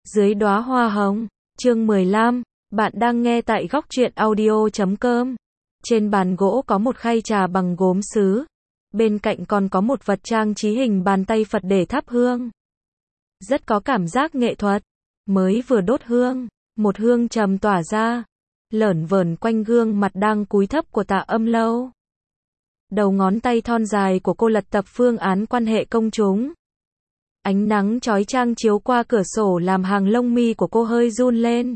Dưới đóa hoa hồng, chương 15, bạn đang nghe tại góc truyện audio.com. Trên bàn gỗ có một khay trà bằng gốm sứ, bên cạnh còn có một vật trang trí hình bàn tay Phật để thắp hương. Rất có cảm giác nghệ thuật, mới vừa đốt hương, một hương trầm tỏa ra, lởn vởn quanh gương mặt đang cúi thấp của Tạ Âm Lâu. Đầu ngón tay thon dài của cô lật tập phương án quan hệ công chúng. Ánh nắng chói chang chiếu qua cửa sổ làm hàng lông mi của cô hơi run lên.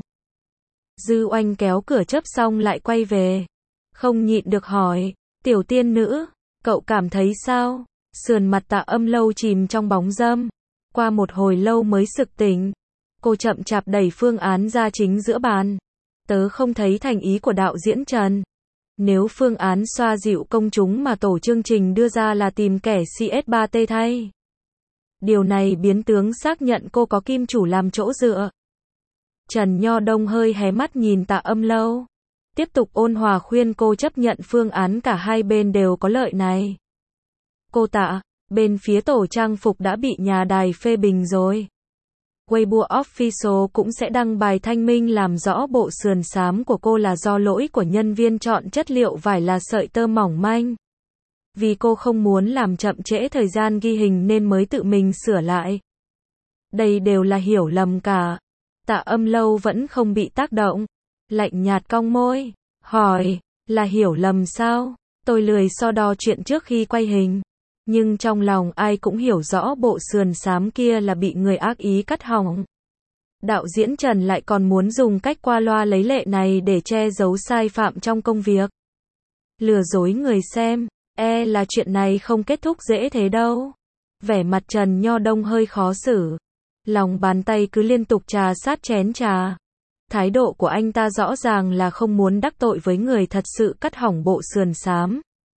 Dư Oanh kéo cửa chớp xong lại quay về. Không nhịn được hỏi, tiểu tiên nữ, cậu cảm thấy sao? Sườn mặt Tạ Âm Lâu chìm trong bóng râm. Qua một hồi lâu mới sực tỉnh. Cô chậm chạp đẩy phương án ra chính giữa bàn. Tớ không thấy thành ý của đạo diễn Trần. Nếu phương án xoa dịu công chúng mà tổ chương trình đưa ra là tìm kẻ CS3T thay. Điều này biến tướng xác nhận cô có kim chủ làm chỗ dựa. Trần Nho Đông hơi hé mắt nhìn Tạ Âm Lâu. Tiếp tục ôn hòa khuyên cô chấp nhận phương án cả hai bên đều có lợi này. Cô Tạ, bên phía tổ trang phục đã bị nhà đài phê bình rồi. Weibo Official cũng sẽ đăng bài thanh minh làm rõ bộ sườn xám của cô là do lỗi của nhân viên chọn chất liệu vải là sợi tơ mỏng manh. Vì cô không muốn làm chậm trễ thời gian ghi hình nên mới tự mình sửa lại. Đây đều là hiểu lầm cả. Tạ Âm Lâu vẫn không bị tác động. Lạnh nhạt cong môi, hỏi, là hiểu lầm sao? Tôi lười so đo chuyện trước khi quay hình. Nhưng trong lòng ai cũng hiểu rõ bộ sườn xám kia là bị người ác ý cắt hỏng. Đạo diễn Trần lại còn muốn dùng cách qua loa lấy lệ này để che giấu sai phạm trong công việc. Lừa dối người xem, là chuyện này không kết thúc dễ thế đâu. Vẻ mặt Trần Nho Đông hơi khó xử. Lòng bàn tay cứ liên tục trà sát chén trà. Thái độ của anh ta rõ ràng là không muốn đắc tội với người thật sự cắt hỏng bộ sườn xám.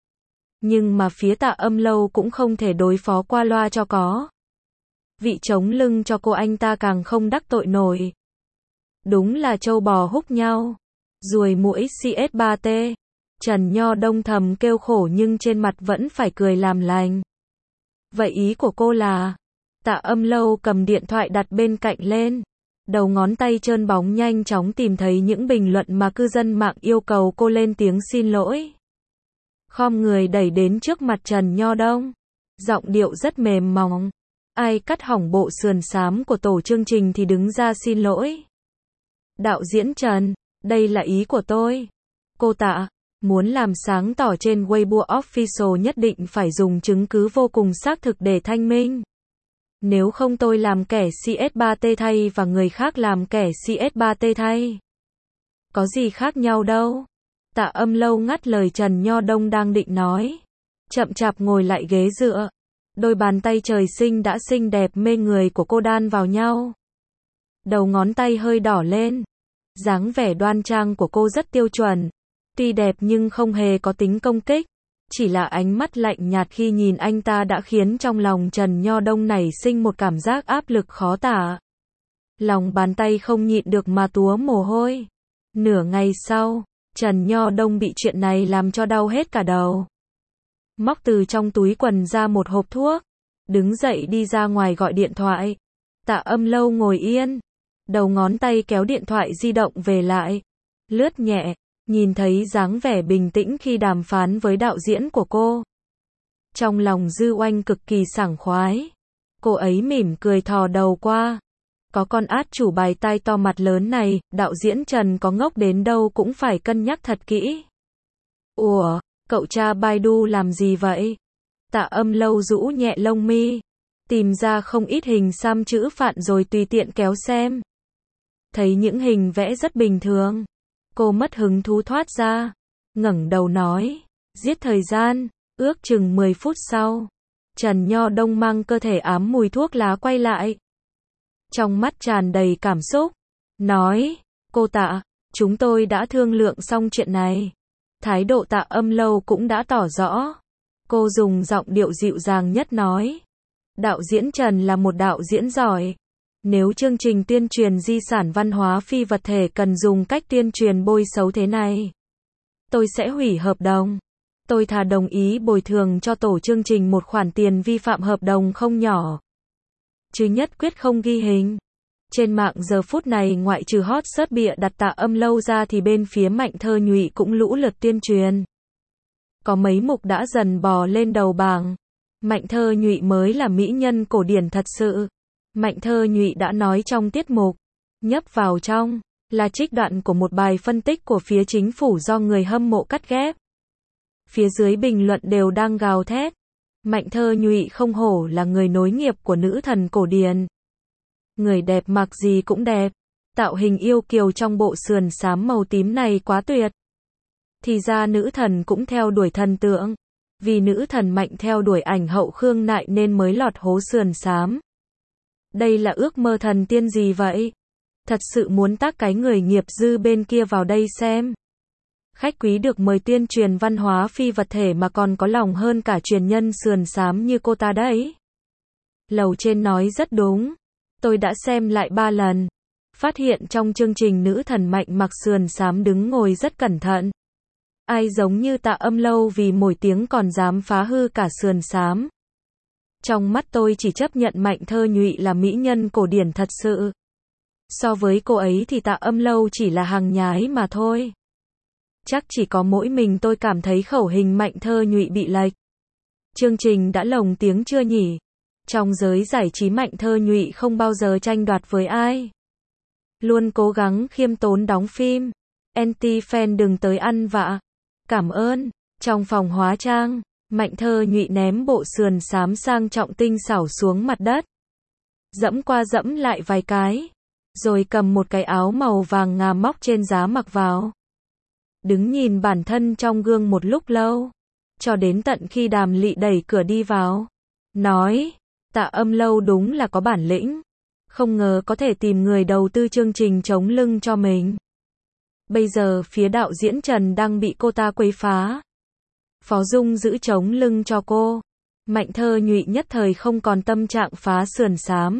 Nhưng mà phía Tạ Âm Lâu cũng không thể đối phó qua loa cho có. Vị chống lưng cho cô anh ta càng không đắc tội nổi. Đúng là trâu bò húc nhau. Ruồi muỗi CS3T. Trần Nho Đông thầm kêu khổ nhưng trên mặt vẫn phải cười làm lành. Vậy ý của cô là? Tạ Âm Lâu cầm điện thoại đặt bên cạnh lên. Đầu ngón tay trơn bóng nhanh chóng tìm thấy những bình luận mà cư dân mạng yêu cầu cô lên tiếng xin lỗi. Khom người đẩy đến trước mặt Trần Nho Đông. Giọng điệu rất mềm mỏng. Ai cắt hỏng bộ sườn xám của tổ chương trình thì đứng ra xin lỗi. Đạo diễn Trần, đây là ý của tôi. Cô Tạ, muốn làm sáng tỏ trên Weibo Official nhất định phải dùng chứng cứ vô cùng xác thực để thanh minh. Nếu không tôi làm kẻ CS3T thay và người khác làm kẻ CS3T thay. Có gì khác nhau đâu. Tạ Âm Lâu ngắt lời Trần Nho Đông đang định nói. Chậm chạp ngồi lại ghế dựa. Đôi bàn tay trời sinh đã xinh đẹp mê người của cô đan vào nhau. Đầu ngón tay hơi đỏ lên. Dáng vẻ đoan trang của cô rất tiêu chuẩn. Tuy đẹp nhưng không hề có tính công kích. Chỉ là ánh mắt lạnh nhạt khi nhìn anh ta đã khiến trong lòng Trần Nho Đông nảy sinh một cảm giác áp lực khó tả. Lòng bàn tay không nhịn được mà túa mồ hôi. Nửa ngày sau, Trần Nho Đông bị chuyện này làm cho đau hết cả đầu. Móc từ trong túi quần ra một hộp thuốc. Đứng dậy đi ra ngoài gọi điện thoại. Tạ Âm Lâu ngồi yên. Đầu ngón tay kéo điện thoại di động về lại. Lướt nhẹ. Nhìn thấy dáng vẻ bình tĩnh khi đàm phán với đạo diễn của cô. Trong lòng Dư Oanh cực kỳ sảng khoái. Cô ấy mỉm cười thò đầu qua. Có con át chủ bài tai to mặt lớn này, đạo diễn Trần có ngốc đến đâu cũng phải cân nhắc thật kỹ. Ủa, cậu cha Baidu làm gì vậy? Tạ Âm Lâu rũ nhẹ lông mi. Tìm ra không ít hình xăm chữ phạn rồi tùy tiện kéo xem. Thấy những hình vẽ rất bình thường. Cô mất hứng thú thoát ra. Ngẩng đầu nói. Giết thời gian. Ước chừng 10 phút sau. Trần Nho Đông mang cơ thể ám mùi thuốc lá quay lại. Trong mắt tràn đầy cảm xúc. Nói. Cô Tạ, chúng tôi đã thương lượng xong chuyện này. Thái độ Tạ Âm Lâu cũng đã tỏ rõ. Cô dùng giọng điệu dịu dàng nhất nói. Đạo diễn Trần là một đạo diễn giỏi. Nếu chương trình tuyên truyền di sản văn hóa phi vật thể cần dùng cách tuyên truyền bôi xấu thế này, tôi sẽ hủy hợp đồng. Tôi thà đồng ý bồi thường cho tổ chương trình một khoản tiền vi phạm hợp đồng không nhỏ. Chứ nhất quyết không ghi hình. Trên mạng giờ phút này ngoại trừ hot search bịa đặt Tạ Âm Lâu ra thì bên phía Mạnh Thơ Nhụy cũng lũ lượt tuyên truyền. Có mấy mục đã dần bò lên đầu bảng. Mạnh Thơ Nhụy mới là mỹ nhân cổ điển thật sự. Mạnh Thơ Nhụy đã nói trong tiết mục. Nhấp vào trong, là trích đoạn của một bài phân tích của phía chính phủ do người hâm mộ cắt ghép. Phía dưới bình luận đều đang gào thét. Mạnh Thơ Nhụy không hổ là người nối nghiệp của nữ thần cổ điển. Người đẹp mặc gì cũng đẹp. Tạo hình yêu kiều trong bộ sườn xám màu tím này quá tuyệt. Thì ra nữ thần cũng theo đuổi thần tượng. Vì nữ thần Mạnh theo đuổi ảnh hậu Khương Nại nên mới lọt hố sườn xám. Đây là ước mơ thần tiên gì vậy? Thật sự muốn tác cái người nghiệp dư bên kia vào đây xem. Khách quý được mời tuyên truyền văn hóa phi vật thể mà còn có lòng hơn cả truyền nhân sườn xám như cô ta đấy. Lầu trên nói rất đúng. Tôi đã xem lại 3 lần. Phát hiện trong chương trình nữ thần Mạnh mặc sườn xám đứng ngồi rất cẩn thận. Ai giống như Tạ Âm Lâu vì nổi tiếng còn dám phá hư cả sườn xám. Trong mắt tôi chỉ chấp nhận Mạnh Thơ Nhụy là mỹ nhân cổ điển thật sự. So với cô ấy thì Tạ Âm Lâu chỉ là hàng nhái mà thôi. Chắc chỉ có mỗi mình tôi cảm thấy khẩu hình Mạnh Thơ Nhụy bị lệch. Chương trình đã lồng tiếng chưa nhỉ? Trong giới giải trí Mạnh Thơ Nhụy không bao giờ tranh đoạt với ai. Luôn cố gắng khiêm tốn đóng phim. Anti-fan đừng tới ăn vạ. Cảm ơn. Trong phòng hóa trang, Mạnh Thơ Nhụy ném bộ sườn xám sang trọng tinh xảo xuống mặt đất. Dẫm qua dẫm lại vài cái. Rồi cầm một cái áo màu vàng ngà móc trên giá mặc vào. Đứng nhìn bản thân trong gương một lúc lâu. Cho đến tận khi Đàm Lị đẩy cửa đi vào. Nói, Tạ Âm Lâu đúng là có bản lĩnh. Không ngờ có thể tìm người đầu tư chương trình chống lưng cho mình. Bây giờ phía đạo diễn Trần đang bị cô ta quấy phá. Phó Dung giữ chống lưng cho cô. Mạnh Thơ Nhụy nhất thời không còn tâm trạng phá sườn xám.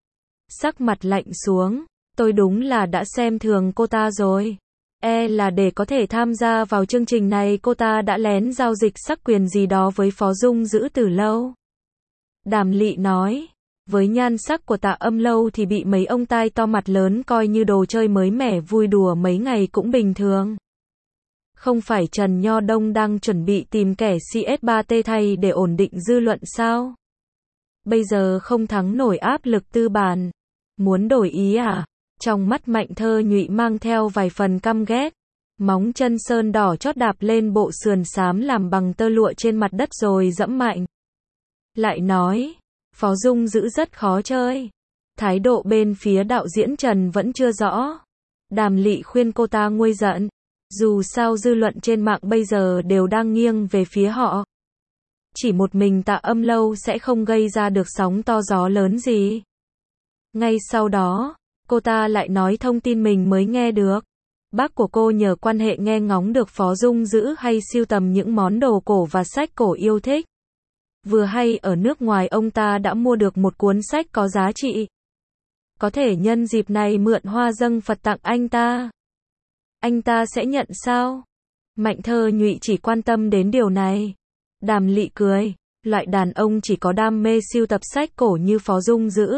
Sắc mặt lạnh xuống. Tôi đúng là đã xem thường cô ta rồi. Là để có thể tham gia vào chương trình này cô ta đã lén giao dịch sắc quyền gì đó với Phó Dung giữ từ lâu. Đàm Lị nói. Với nhan sắc của Tạ Âm Lâu thì bị mấy ông tai to mặt lớn coi như đồ chơi mới mẻ vui đùa mấy ngày cũng bình thường. Không phải Trần Nho Đông đang chuẩn bị tìm kẻ CS3T thay để ổn định dư luận sao? Bây giờ không thắng nổi áp lực tư bản. Muốn đổi ý à? Trong mắt Mạnh Thơ Nhụy mang theo vài phần căm ghét. Móng chân sơn đỏ chót đạp lên bộ sườn xám làm bằng tơ lụa trên mặt đất rồi dẫm mạnh. Lại nói, Phó Dung giữ rất khó chơi. Thái độ bên phía đạo diễn Trần vẫn chưa rõ. Đàm Lị khuyên cô ta nguôi giận. Dù sao dư luận trên mạng bây giờ đều đang nghiêng về phía họ. Chỉ một mình Tạ Âm Lâu sẽ không gây ra được sóng to gió lớn gì. Ngay sau đó, cô ta lại nói thông tin mình mới nghe được. Bác của cô nhờ quan hệ nghe ngóng được Phó Dung giữ hay sưu tầm những món đồ cổ và sách cổ yêu thích. Vừa hay ở nước ngoài ông ta đã mua được một cuốn sách có giá trị. Có thể nhân dịp này mượn hoa dâng Phật tặng anh ta. Anh ta sẽ nhận sao? Mạnh Thơ Nhụy chỉ quan tâm đến điều này. Đàm Lị cười. Loại đàn ông chỉ có đam mê sưu tập sách cổ như Phó Dung giữ.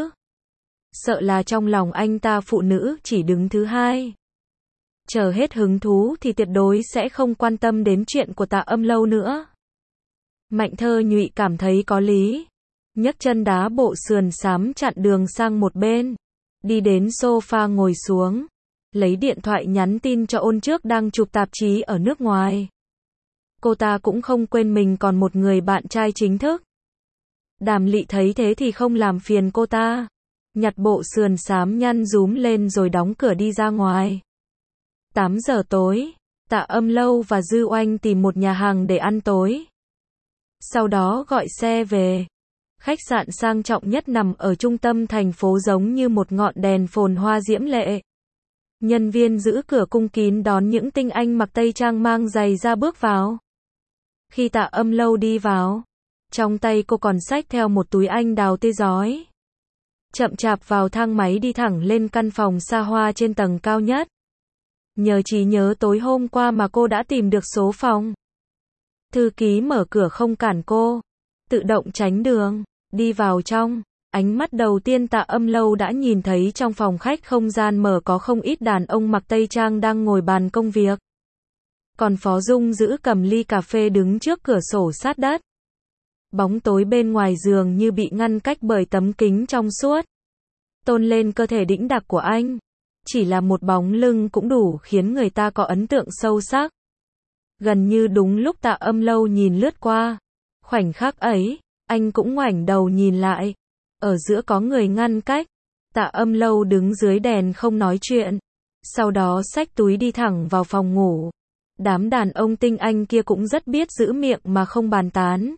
Sợ là trong lòng anh ta phụ nữ chỉ đứng thứ hai. Chờ hết hứng thú thì tuyệt đối sẽ không quan tâm đến chuyện của Tạ Âm Lâu nữa. Mạnh Thơ Nhụy cảm thấy có lý. Nhấc chân đá bộ sườn xám chặn đường sang một bên. Đi đến sofa ngồi xuống. Lấy điện thoại nhắn tin cho Ôn Trước đang chụp tạp chí ở nước ngoài. Cô ta cũng không quên mình còn một người bạn trai chính thức. Đàm Lị thấy thế thì không làm phiền cô ta. Nhặt bộ sườn xám nhăn rúm lên rồi đóng cửa đi ra ngoài. 8 giờ tối, Tạ Âm Lâu và Dư Oanh tìm một nhà hàng để ăn tối. Sau đó gọi xe về. Khách sạn sang trọng nhất nằm ở trung tâm thành phố giống như một ngọn đèn phồn hoa diễm lệ. Nhân viên giữ cửa cung kín đón những tinh anh mặc tây trang mang giày ra bước vào. Khi Tạ Âm Lâu đi vào, trong tay cô còn xách theo một túi anh đào tươi rói. Chậm chạp vào thang máy đi thẳng lên căn phòng xa hoa trên tầng cao nhất. Nhờ trí nhớ tối hôm qua mà cô đã tìm được số phòng. Thư ký mở cửa không cản cô, tự động tránh đường, đi vào trong. Ánh mắt đầu tiên Tạ Âm Lâu đã nhìn thấy trong phòng khách không gian mở có không ít đàn ông mặc tây trang đang ngồi bàn công việc. Còn Phó Dung giữ cầm ly cà phê đứng trước cửa sổ sát đất. Bóng tối bên ngoài giường như bị ngăn cách bởi tấm kính trong suốt. Tôn lên cơ thể đĩnh đạc của anh. Chỉ là một bóng lưng cũng đủ khiến người ta có ấn tượng sâu sắc. Gần như đúng lúc Tạ Âm Lâu nhìn lướt qua. Khoảnh khắc ấy, anh cũng ngoảnh đầu nhìn lại. Ở giữa có người ngăn cách. Tạ Âm Lâu đứng dưới đèn không nói chuyện. Sau đó xách túi đi thẳng vào phòng ngủ. Đám đàn ông tinh anh kia cũng rất biết giữ miệng mà không bàn tán.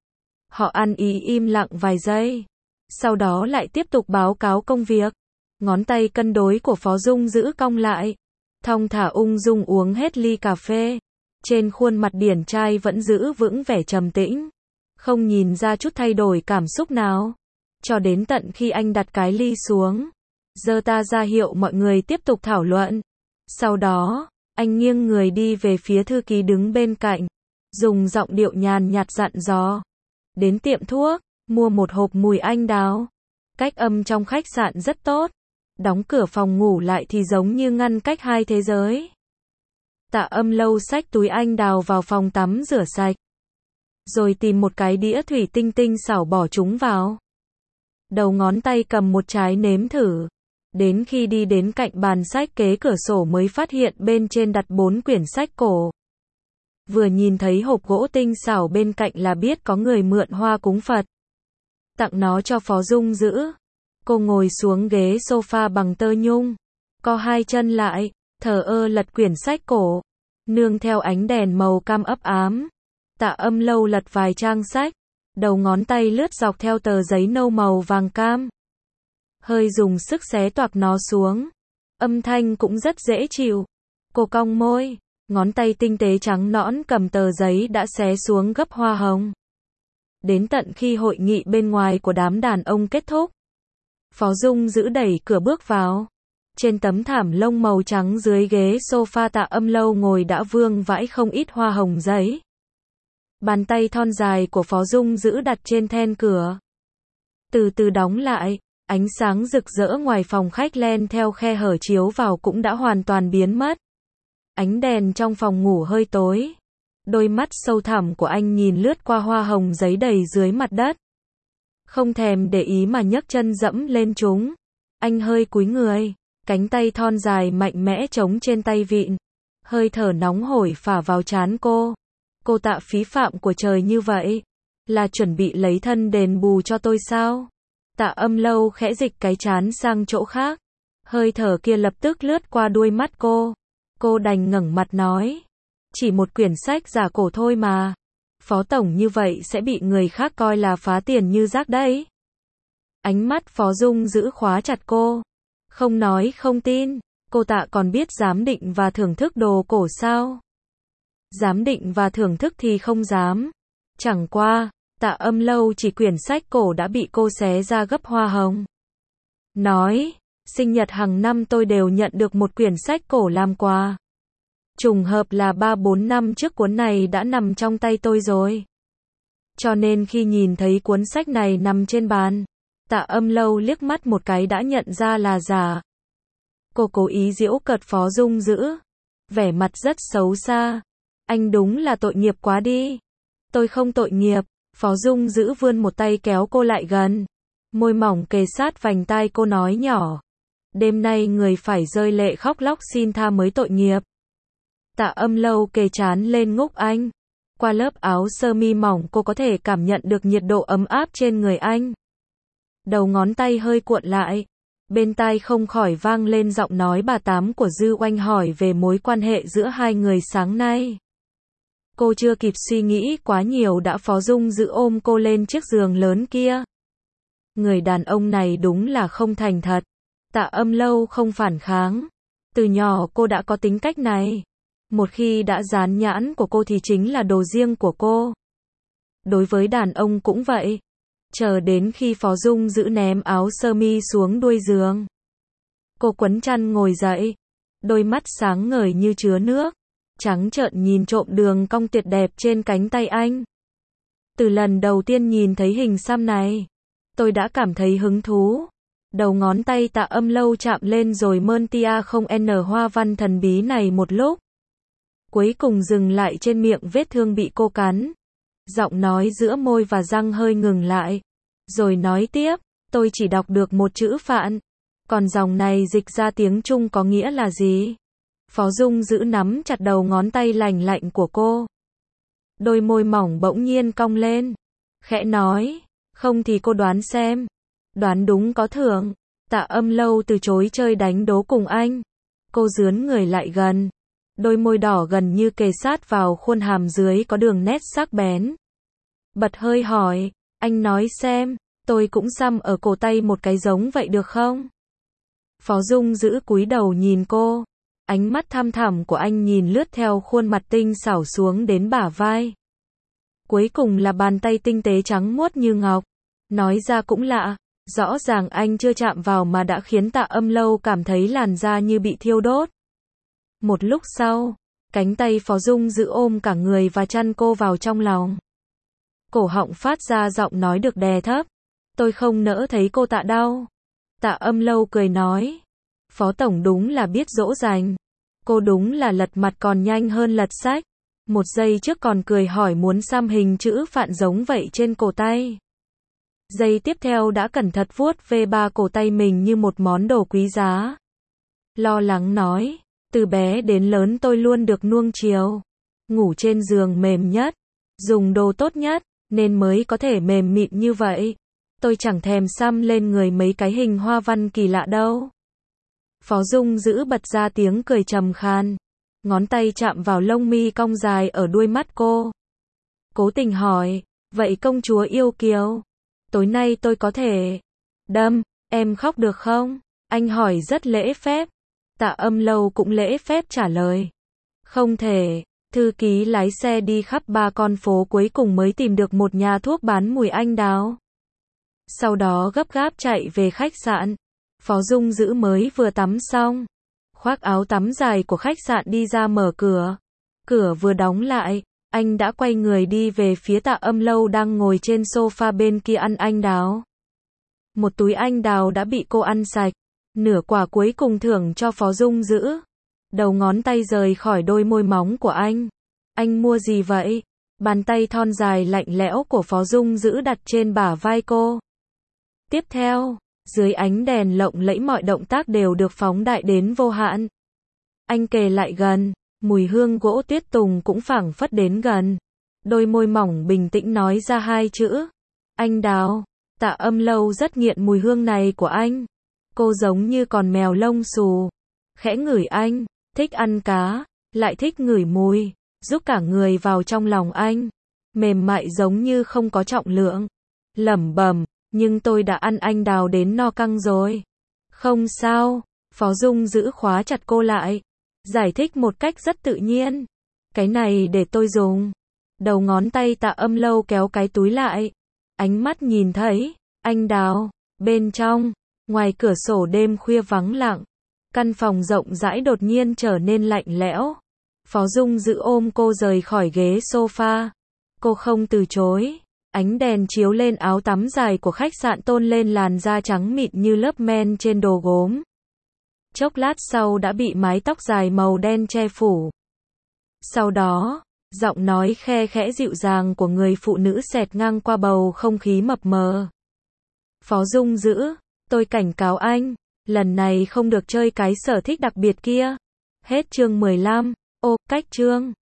Họ ăn ý im lặng vài giây. Sau đó lại tiếp tục báo cáo công việc. Ngón tay cân đối của Phó Dung giữ cong lại. Thong thả ung dung uống hết ly cà phê. Trên khuôn mặt điển trai vẫn giữ vững vẻ trầm tĩnh. Không nhìn ra chút thay đổi cảm xúc nào. Cho đến tận khi anh đặt cái ly xuống. Giơ ta ra hiệu mọi người tiếp tục thảo luận. Sau đó, anh nghiêng người đi về phía thư ký đứng bên cạnh. Dùng giọng điệu nhàn nhạt dặn dò. Đến tiệm thuốc, mua một hộp mùi anh đào. Cách âm trong khách sạn rất tốt. Đóng cửa phòng ngủ lại thì giống như ngăn cách hai thế giới. Tạ Âm Lâu xách túi anh đào vào phòng tắm rửa sạch. Rồi tìm một cái đĩa thủy tinh tinh xảo bỏ chúng vào. Đầu ngón tay cầm một trái nếm thử. Đến khi đi đến cạnh bàn sách kế cửa sổ mới phát hiện bên trên đặt 4 quyển sách cổ. Vừa nhìn thấy hộp gỗ tinh xảo bên cạnh là biết có người mượn hoa cúng Phật. Tặng nó cho Phó Dung giữ. Cô ngồi xuống ghế sofa bằng tơ nhung. Co hai chân lại, thờ ơ lật quyển sách cổ. Nương theo ánh đèn màu cam ấp ám. Tạ Âm Lâu lật vài trang sách. Đầu ngón tay lướt dọc theo tờ giấy nâu màu vàng cam. Hơi dùng sức xé toạc nó xuống. Âm thanh cũng rất dễ chịu. Cô cong môi. Ngón tay tinh tế trắng nõn cầm tờ giấy đã xé xuống gấp hoa hồng. Đến tận khi hội nghị bên ngoài của đám đàn ông kết thúc. Phó Dung giữ đẩy cửa bước vào. Trên tấm thảm lông màu trắng dưới ghế sofa Tạ Âm Lâu ngồi đã vương vãi không ít hoa hồng giấy. Bàn tay thon dài của Phó Dung giữ đặt trên then cửa. Từ từ đóng lại, ánh sáng rực rỡ ngoài phòng khách len theo khe hở chiếu vào cũng đã hoàn toàn biến mất. Ánh đèn trong phòng ngủ hơi tối. Đôi mắt sâu thẳm của anh nhìn lướt qua hoa hồng giấy đầy dưới mặt đất. Không thèm để ý mà nhấc chân dẫm lên chúng. Anh hơi cúi người, cánh tay thon dài mạnh mẽ chống trên tay vịn. Hơi thở nóng hổi phả vào trán cô. Cô Tạ phí phạm của trời như vậy. Là chuẩn bị lấy thân đền bù cho tôi sao? Tạ Âm Lâu khẽ dịch cái trán sang chỗ khác. Hơi thở kia lập tức lướt qua đuôi mắt cô. Cô đành ngẩng mặt nói. Chỉ một quyển sách giả cổ thôi mà. Phó tổng như vậy sẽ bị người khác coi là phá tiền như rác đấy. Ánh mắt Phó Dung giữ khóa chặt cô. Không nói không tin. Cô Tạ còn biết giám định và thưởng thức đồ cổ sao? Giám định và thưởng thức thì không dám. Chẳng qua, Tạ Âm Lâu chỉ quyển sách cổ đã bị cô xé ra gấp hoa hồng. Nói, sinh nhật hàng năm tôi đều nhận được một quyển sách cổ làm quà. Trùng hợp là 3-4 năm trước cuốn này đã nằm trong tay tôi rồi. Cho nên khi nhìn thấy cuốn sách này nằm trên bàn, Tạ Âm Lâu liếc mắt một cái đã nhận ra là giả. Cô cố ý giễu cợt Phó Dung giữ. Vẻ mặt rất xấu xa. Anh đúng là tội nghiệp quá đi. Tôi không tội nghiệp. Phó Dung giữ vươn một tay kéo cô lại gần. Môi mỏng kề sát vành tai cô nói nhỏ. Đêm nay người phải rơi lệ khóc lóc xin tha mới tội nghiệp. Tạ Âm Lâu kề trán lên ngúc anh. Qua lớp áo sơ mi mỏng cô có thể cảm nhận được nhiệt độ ấm áp trên người anh. Đầu ngón tay hơi cuộn lại. Bên tai không khỏi vang lên giọng nói bà Tám của Dư Oanh hỏi về mối quan hệ giữa hai người sáng nay. Cô chưa kịp suy nghĩ quá nhiều đã Phó Dung giữ ôm cô lên chiếc giường lớn kia. Người đàn ông này đúng là không thành thật. Tạ Âm Lâu không phản kháng. Từ nhỏ cô đã có tính cách này. Một khi đã dán nhãn của cô thì chính là đồ riêng của cô. Đối với đàn ông cũng vậy. Chờ đến khi Phó Dung giữ ném áo sơ mi xuống đuôi giường. Cô quấn chăn ngồi dậy. Đôi mắt sáng ngời như chứa nước. Trắng trợn nhìn trộm đường cong tuyệt đẹp trên cánh tay anh. Từ lần đầu tiên nhìn thấy hình xăm này, tôi đã cảm thấy hứng thú. Đầu ngón tay Tạ Âm Lâu chạm lên rồi mơn tia không n hoa văn thần bí này một lúc. Cuối cùng dừng lại trên miệng vết thương bị cô cắn. Giọng nói giữa môi và răng hơi ngừng lại. Rồi nói tiếp, tôi chỉ đọc được một chữ Phạn. Còn dòng này dịch ra tiếng Trung có nghĩa là gì? Phó Dung giữ nắm chặt đầu ngón tay lành lạnh của cô. Đôi môi mỏng bỗng nhiên cong lên. Khẽ nói, không thì cô đoán xem. Đoán đúng có thưởng. Tạ Âm Lâu từ chối chơi đánh đố cùng anh. Cô dướn người lại gần. Đôi môi đỏ gần như kề sát vào khuôn hàm dưới có đường nét sắc bén. Bật hơi hỏi, anh nói xem, tôi cũng xăm ở cổ tay một cái giống vậy được không? Phó Dung giữ cúi đầu nhìn cô. Ánh mắt thăm thẳm của anh nhìn lướt theo khuôn mặt tinh xảo xuống đến bả vai. Cuối cùng là bàn tay tinh tế trắng muốt như ngọc. Nói ra cũng lạ, rõ ràng anh chưa chạm vào mà đã khiến Tạ Âm Lâu cảm thấy làn da như bị thiêu đốt. Một lúc sau, cánh tay Phó Dung giữ ôm cả người và chăn cô vào trong lòng. Cổ họng phát ra giọng nói được đè thấp. Tôi không nỡ thấy cô Tạ đau. Tạ Âm Lâu cười nói. Phó Tổng đúng là biết dỗ dành. Cô đúng là lật mặt còn nhanh hơn lật sách. Một giây trước còn cười hỏi muốn xăm hình chữ Phạn giống vậy trên cổ tay. Giây tiếp theo đã cẩn thận vuốt ve ba cổ tay mình như một món đồ quý giá. Lo lắng nói, từ bé đến lớn tôi luôn được nuông chiều. Ngủ trên giường mềm nhất, dùng đồ tốt nhất, nên mới có thể mềm mịn như vậy. Tôi chẳng thèm xăm lên người mấy cái hình hoa văn kỳ lạ đâu. Phó Dung giữ bật ra tiếng cười trầm khan. Ngón tay chạm vào lông mi cong dài ở đuôi mắt cô. Cố tình hỏi, vậy công chúa yêu kiều, tối nay tôi có thể đâm em khóc được không? Anh hỏi rất lễ phép. Tạ Âm Lâu cũng lễ phép trả lời. Không thể. Thư ký lái xe đi khắp 3 con phố cuối cùng mới tìm được một nhà thuốc bán mùi anh đào. Sau đó gấp gáp chạy về khách sạn. Phó Dung giữ mới vừa tắm xong. Khoác áo tắm dài của khách sạn đi ra mở cửa. Cửa vừa đóng lại, anh đã quay người đi về phía Tạ Âm Lâu đang ngồi trên sofa bên kia ăn anh đào. Một túi anh đào đã bị cô ăn sạch. Nửa quả cuối cùng thưởng cho Phó Dung giữ. Đầu ngón tay rời khỏi đôi môi móng của anh. Anh mua gì vậy? Bàn tay thon dài lạnh lẽo của Phó Dung giữ đặt trên bả vai cô. Tiếp theo, dưới ánh đèn lộng lẫy mọi động tác đều được phóng đại đến vô hạn. Anh kề lại gần, mùi hương gỗ tuyết tùng cũng phảng phất đến gần. Đôi môi mỏng bình tĩnh nói ra 2 chữ. Anh đào. Tạ Âm Lâu rất nghiện mùi hương này của anh. Cô giống như con mèo lông xù. Khẽ ngửi anh, thích ăn cá, lại thích ngửi mùi, giúp cả người vào trong lòng anh. Mềm mại giống như không có trọng lượng. Lẩm bẩm, nhưng tôi đã ăn anh đào đến no căng rồi. Không sao, Phó Dung giữ khóa chặt cô lại. Giải thích một cách rất tự nhiên. Cái này để tôi dùng. Đầu ngón tay Tạ Âm Lâu kéo cái túi lại. Ánh mắt nhìn thấy, anh đào, bên trong, ngoài cửa sổ đêm khuya vắng lặng. Căn phòng rộng rãi đột nhiên trở nên lạnh lẽo. Phó Dung giữ ôm cô rời khỏi ghế sofa. Cô không từ chối. Ánh đèn chiếu lên áo tắm dài của khách sạn tôn lên làn da trắng mịn như lớp men trên đồ gốm. Chốc lát sau đã bị mái tóc dài màu đen che phủ. Sau đó, giọng nói khe khẽ dịu dàng của người phụ nữ xẹt ngang qua bầu không khí mập mờ. Phó Dung giữ, tôi cảnh cáo anh, lần này không được chơi cái sở thích đặc biệt kia. Hết chương 15. Ô, cách chương.